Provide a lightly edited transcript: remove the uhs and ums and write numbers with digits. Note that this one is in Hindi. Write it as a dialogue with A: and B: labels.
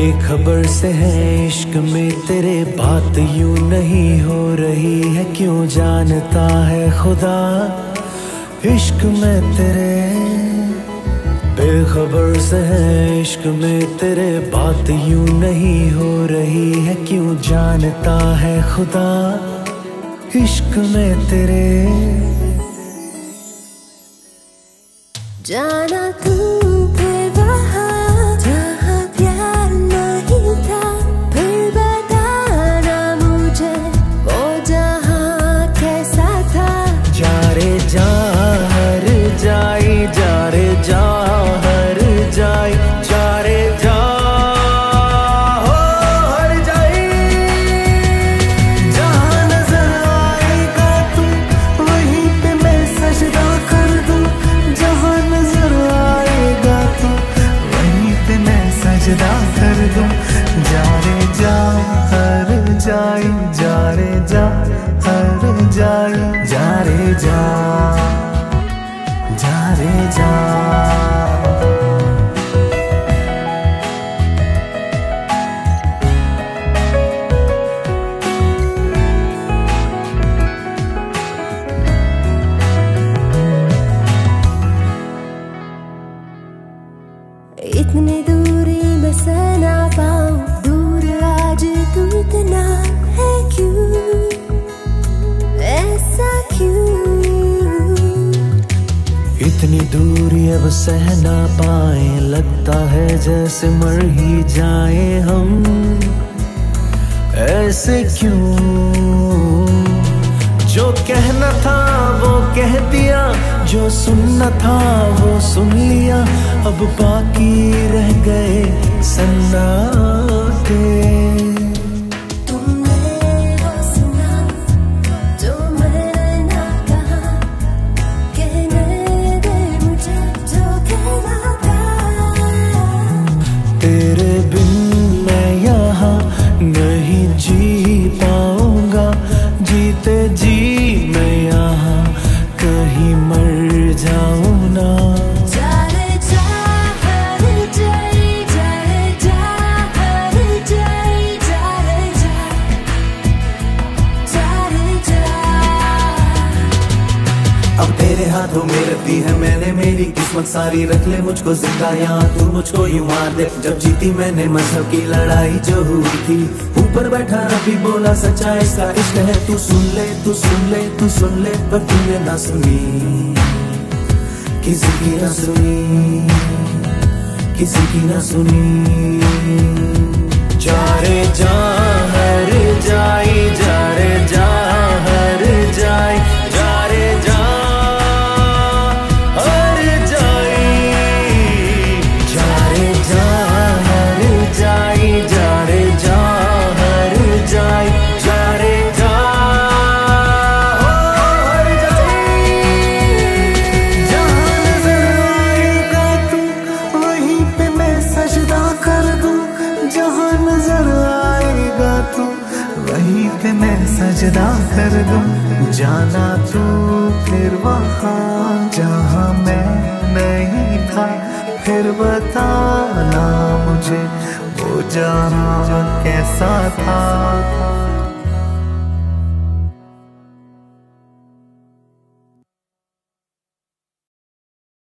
A: बेखबर से है इश्क में तेरे, बात यूं नहीं हो रही है, क्यों जानता है खुदा इश्क में तेरे। बेखबर से है इश्क में तेरे, बात यूं नहीं हो रही है, क्यों जानता है खुदा इश्क में तेरे।
B: जाना तू फिर वहाँ जहाँ प्यार नहीं था, फिर बताना मुझे वो जहाँ कैसा था।
A: जा रे जा हर जाई, जा रे जा हर जाई, जा रे जा हो हर जाई। जहाँ नजर आएगा तू वहीं पे मैं सजदा कर दूं, जहाँ नजर आएगा तू वहीं पे मैं सजदा कर दूं। जा रे जा हर जाई, जा रे जा हर जाई, जा रे जा, जा रे जा।
B: इतनी दूरी मैं सह ना पाऊं, दूर आज तू इतना है क्यों, ऐसा क्यों।
A: इतनी दूरी अब सह ना पाए, लगता है जैसे मर ही जाए हम, ऐसे क्यों। जो कहना था वो कह दिया, जो सुनना था वो सुन लिया, अब बाकी रह गए सन्नाटे। तेरे बिन मैं यहाँ नहीं जी पाऊंगा, जीते जी मैं यहाँ कहीं मर जाऊं ना।
B: जा रे जा हर जाई, जा रे जा हर जाई, जा रे जा, जा रे जा।
A: अब तेरे हाथों में रखी है मैंने मेरी किस्मत सारी, रख ले मुझको जिंदा यहाँ तू मुझको यूं मार दे। जब जीती मैंने मजहब की लड़ाई जो हुई थी, ऊपर बैठा रबी बोला सच्चा इसका इश्क है। तू सुन ले तू सुन ले तू सुन ले, पर तूने ना सुनी, किसी की ना सुनी, किसी की ना सुनी। जा रे जा हर जाई, जा रे जा हर जाई, जा रे जा हर जाई, जा रे जा हर जाई, जा रे जा हर जाई, जा रे जा हो हर जाई। जहाँ नजर आएगा तू वहीं पे मैं सजदा कर दूं, जहाँ नजर आएगा तू वहीं पे मैं सजदा कर दूं। जाना तू फिर वहाँ जहाँ मैं नहीं था, फिर बताना मुझे वो जहाँ कैसा था।